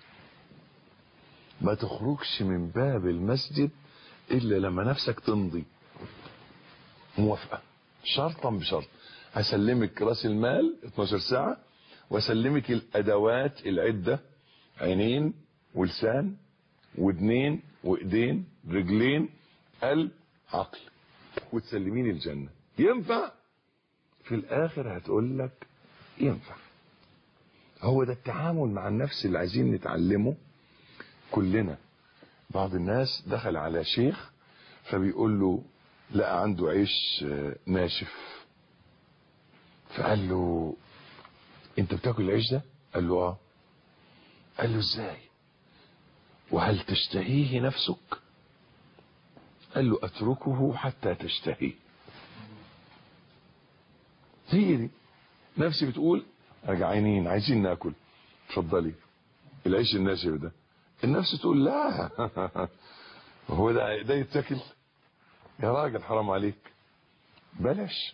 ما تخرجش من باب المسجد الا لما نفسك تمضي موافقة شرطا بشرط. هسلمك راس المال 12 ساعة، واسلمك الادوات العدة، عينين ولسان ودنين وايدين رجلين قلب عقل، وتسلمين الجنة. ينفع؟ في الاخر هتقول لك ينفع. هو ده التعامل مع النفس اللي عايزين نتعلمه كلنا. بعض الناس دخل على شيخ فبيقول له لقى عنده عيش ناشف، فقال له انت بتاكل العيش ده؟ قال له اه. قال له ازاي؟ وهل تشتهيه نفسك؟ قال له اتركه حتى تشتهيه. هي دي نفسي بتقول رجعانين عايزين ناكل، اتفضلي العيش الناشف ده. النفس تقول لا هو ده يتاكل يا راجل حرام عليك بلاش.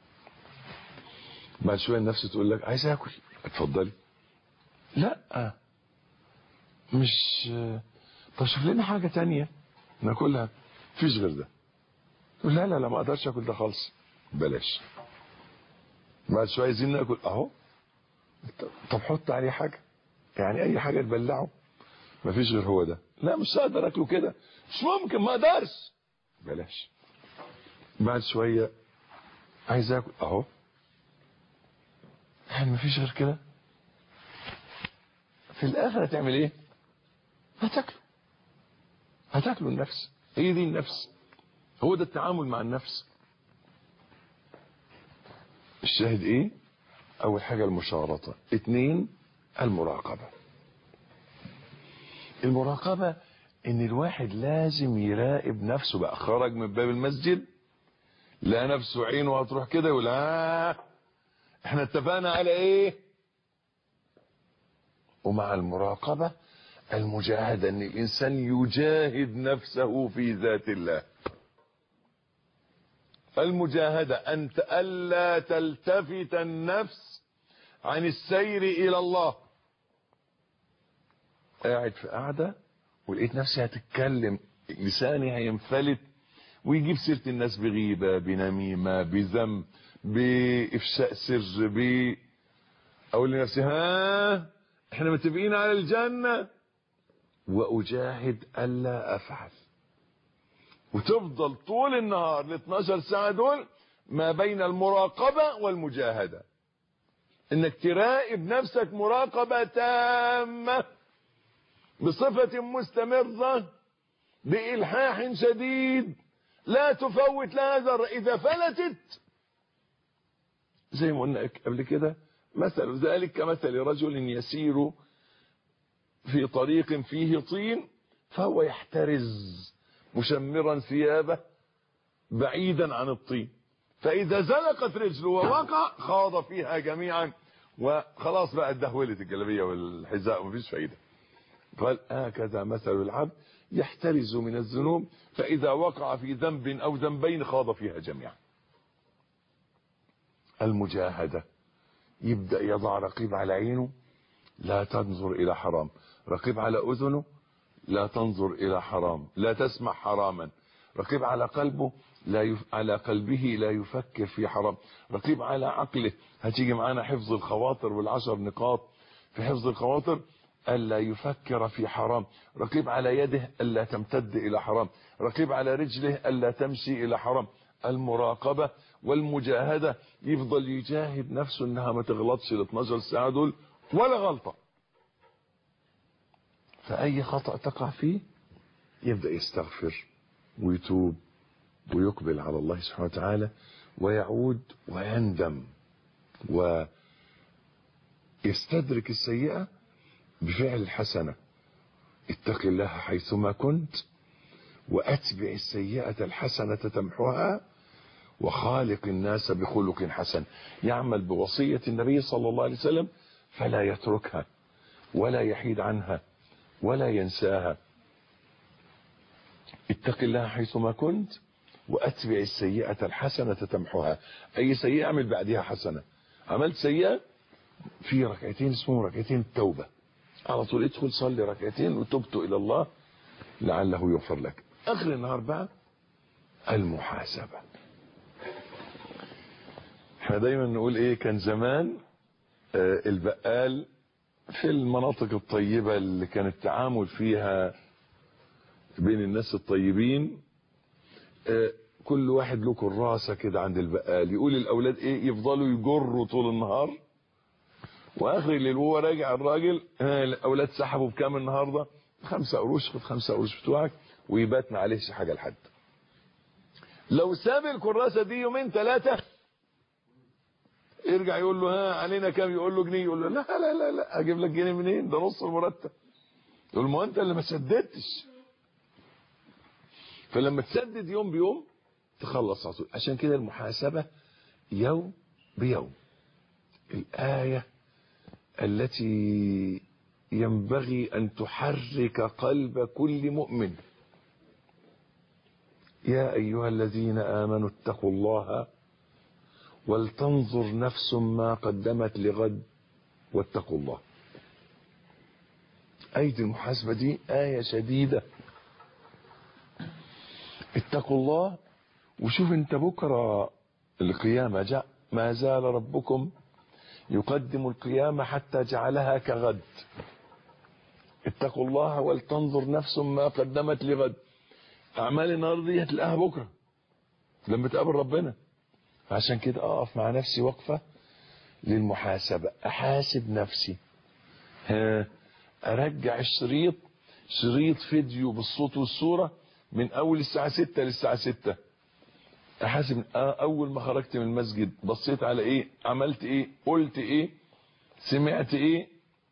بعد شويه النفس تقول لك عايز اكل، اتفضلي. لا مش، طب شوف لنا حاجه تانية ناكلها، مفيش غير ده. تقول لا لا لا ما اقدرش اكل ده خالص، بلاش. بعد شويه عايزين ناكل اهو، طب حط عليه حاجه، يعني اي حاجه تبلعه، مفيش غير هو ده. لا مش هقدر اكله كده، مش ممكن ما اقدرش، بلاش. بعد شويه عايز اكل اهو، يعني مفيش غير كده. في الاخر هتعمل ايه؟ هتاكله النفس. هي دي النفس، هو ده التعامل مع النفس. الشاهد ايه؟ اول حاجه المشارطه، 2 المراقبه. المراقبه ان الواحد لازم يراقب نفسه. بقى خرج من باب المسجد لا نفسه عينه هتروح كده يقول احنا اتفقنا على ايه؟ ومع المراقبة المجاهدة، ان الانسان يجاهد نفسه في ذات الله. المجاهدة انت الا تلتفت النفس عن السير الى الله. قاعد في قاعدة ولقيت نفسي هتتكلم، لساني هينفلت ويجيب سيرة الناس بغيبة بنميمة بذنب بإفشاء سر أقول لنفسي احنا متفقين على الجنة، وأجاهد ألا أفعل. وتفضل طول النهار ال 12 ساعة دول ما بين المراقبة والمجاهدة، انك تراقب نفسك مراقبة تامة بصفة مستمرة بإلحاح شديد، لا تفوت لها ذرة. إذا فلتت زي ما قلنا قبل كده، مثل ذلك كمثل رجل يسير في طريق فيه طين فهو يحترز مشمرا ثيابه بعيدا عن الطين، فإذا زلقت رجله ووقع خاض فيها جميعا وخلاص بقى اتدهولت الجلابية والحذاء ومفيش فايدة. قال هكذا مثل العبد يحترز من الذنوب فإذا وقع في ذنب أو ذنبين خاض فيها جميعا. المجاهدة يبدأ يضع رقيب على عينه لا تنظر إلى حرام، رقيب على أذنه لا تنظر إلى حرام، لا تسمع حراما، رقيب على قلبه على قلبه لا يفكر في حرام، رقيب على عقله. هتيجي معانا حفظ الخواطر وال10 نقاط في حفظ الخواطر، ألا يفكر في حرام، رقيب على يده ألا تمتد إلى حرام، رقيب على رجله ألا تمشي إلى حرام. المراقبة والمجاهدة يفضل يجاهد نفسه انها ما تغلطش ال 12 ساعة دول ولا غلطة. فأي خطأ تقع فيه يبدأ يستغفر ويتوب ويقبل على الله سبحانه وتعالى ويعود ويندم ويستدرك السيئة بفعل الحسنة. اتق الله حيثما كنت وأتبع السيئة الحسنة تمحها وخالق الناس بخلق حسن، يعمل بوصية النبي صلى الله عليه وسلم فلا يتركها ولا يحيد عنها ولا ينساها. اتق الله حيثما كنت وأتبع السيئة الحسنة تمحها. أي سيئة اعمل بعدها حسنة. عملت سيئة في ركعتين اسمهم ركعتين التوبة، على طول ادخل صلي ركعتين وتبت إلى الله لعله يغفر لك. آخر النهار بقى المحاسبة. احنا دايما نقول ايه، كان زمان البقال في المناطق الطيبة اللي كان التعامل فيها بين الناس الطيبين، كل واحد له كراسة كده عند البقال، يقول الأولاد ايه يفضلوا يجروا طول النهار، واخر الليل وهو راجع الراجل الأولاد سحبوا بكام النهاردة؟ 5 قروش، خد 5 قروش بتوعك، ويبات ما عليهش حاجة لحد. لو ساب الكراسة دي يومين 3 يرجع يقول له ها علينا كام؟ يقول له جنيه، يقول له لا لا لا لا اجيب لك جنيه منين؟ ده نص المرتب. يقول ما انت اللي ما سددتش. فلما تسدد يوم بيوم تخلص على طول. عشان كده المحاسبة يوم بيوم. الآية التي ينبغي أن تحرك قلب كل مؤمن: يا أيها الذين آمنوا اتقوا الله ولتنظر نفس ما قدمت لغد واتقوا الله. آية المحاسبة دي آية شديدة. اتقوا الله. وشوف انت بكرة القيامة جاء ما زال ربكم يقدم القيامة حتى جعلها كغد. اتقوا الله ولتنظر نفس ما قدمت لغد. أعمال النهار دي هتلاقيها بكرة لما تقابل ربنا. عشان كده أقف مع نفسي وقفة للمحاسبة، أحاسب نفسي. أرجع شريط فيديو بالصوت والصورة من أول الساعة 6 للساعة 6. أحاسب أول ما خرجت من المسجد بصيت على إيه، عملت إيه، قلت إيه، سمعت إيه.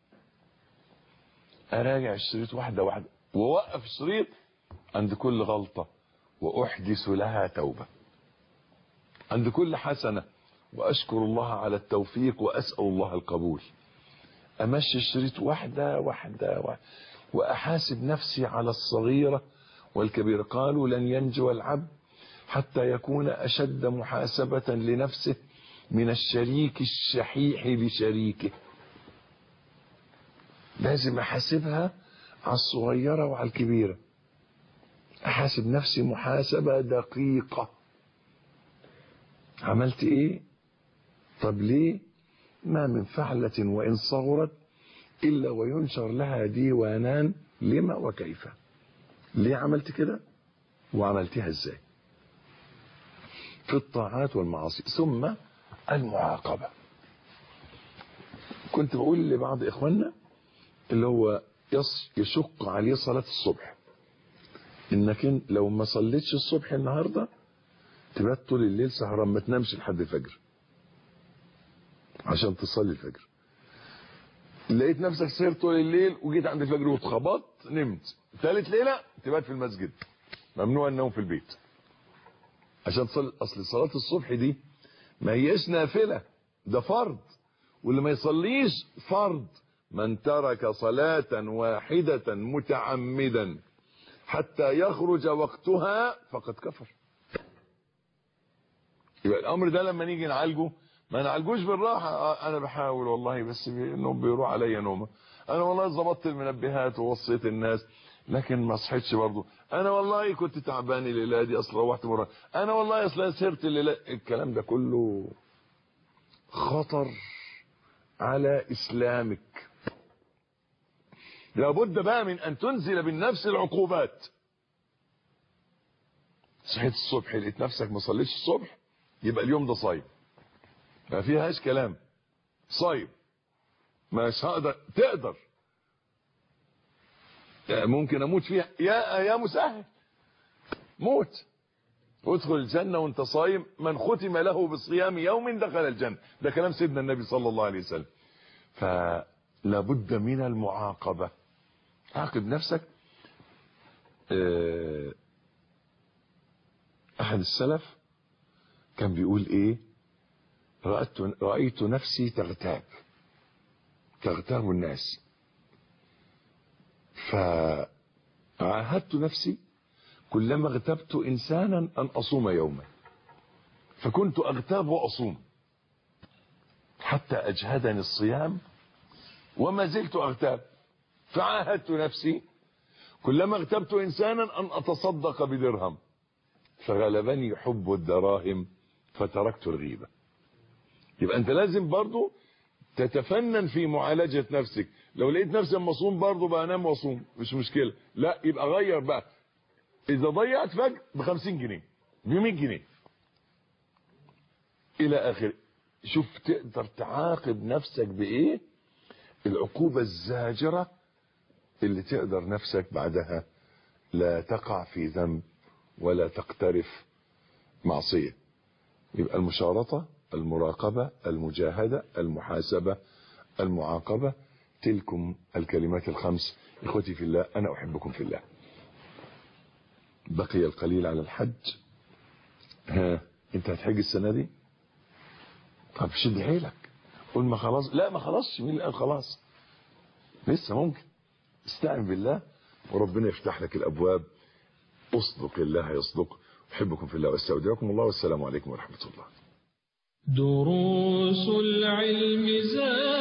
أراجع الشريط واحدة واحدة، ووقف الشريط عند كل غلطة وأحدث لها توبة، عند كل حسنة وأشكر الله على التوفيق وأسأل الله القبول. أمشي الشريط واحدة واحدة وأحاسب نفسي على الصغيرة والكبيرة. قالوا لن ينجو العبد حتى يكون أشد محاسبة لنفسه من الشريك الشحيح لشريكه. لازم أحاسبها على الصغيرة وعلى الكبيرة. أحاسب نفسي محاسبة دقيقة. عملت إيه؟ طب ليه؟ ما من فعلة وإن صغرت إلا وينشر لها ديوانان لما وكيف. ليه عملت كده؟ وعملتها إزاي؟ في الطاعات والمعاصي. ثم المعاقبة. كنت بقول لبعض إخواننا اللي هو يشق عليه صلاة الصبح، إنك لو ما صليتش الصبح النهاردة تبات طول الليل سهران، ما تنامش لحد الفجر عشان تصلي الفجر. لقيت نفسك سهرت طول الليل وجيت عند الفجر واتخبطت نمت، ثالث ليلة تبات في المسجد. ممنوع النوم في البيت عشان تصلي. أصل صلاة الصبح دي ما هيش نافلة، ده فرض، واللي ما يصليش فرض. من ترك صلاة واحدة متعمدا حتى يخرج وقتها فقد كفر. يبقى الأمر ده لما نيجي نعالجه ما نعالجوش بالراحة. أنا بحاول والله بس النوم بيروح عليا نومة. أنا والله ظبطت المنبهات ووصيت الناس لكن ما صحيتش برضه. أنا والله كنت تعبان الليلة دي، أصلا روحت مرة. أنا والله أصلا سهرت الليلة. الكلام ده كله خطر على إسلامك. لابد بقى من أن تنزل بالنفس العقوبات. صحيت الصبح لقيت نفسك ما صليتش الصبح، يبقى اليوم ده صايم، ما فيهاش كلام. صايم مش هقدر. تقدر ممكن اموت فيها يا مسهل، موت وادخل الجنة وانت صايم. من ختم له بصيام يوم دخل الجنة. ده كلام سيدنا النبي صلى الله عليه وسلم. فلابد من المعاقبة. عاقب نفسك. احد السلف كان بيقول ايه؟ رأيت نفسي تغتاب الناس، فعاهدت نفسي كلما اغتبت إنسانا أن أصوم يوما، فكنت أغتاب وأصوم حتى أجهدني الصيام وما زلت أغتاب، فعاهدت نفسي كلما اغتبت إنسانا أن أتصدق بدرهم، فغلبني حب الدراهم فتركت الغيبة. يبقى أنت لازم برضو تتفنن في معالجة نفسك. لو لقيت نفسك مصوم برضو بقى انام واصوم مش مشكلة، لا يبقى غير بقى. إذا ضيعت فجر ب50 جنيه ب100 جنيه إلى آخر. شوف تقدر تعاقب نفسك بإيه، العقوبة الزاجرة اللي تقدر نفسك بعدها لا تقع في ذنب ولا تقترف معصية. يبقى المشارطة، المراقبة، المجاهدة، المحاسبة، المعاقبة، تلكم الكلمات الخمس. إخوتي في الله، أنا أحبكم في الله. بقي القليل على الحج. أنت هتحج السنة دي؟ طب شد حيلك، قول ما خلاص. لا ما خلاص، مين اللي قال خلاص؟ لسه ممكن. استعن بالله وربنا يفتح لك الأبواب. أصدق الله يصدق. أحبكم في الله واستودعكم الله، والسلام عليكم ورحمة الله. دروس العلم زاد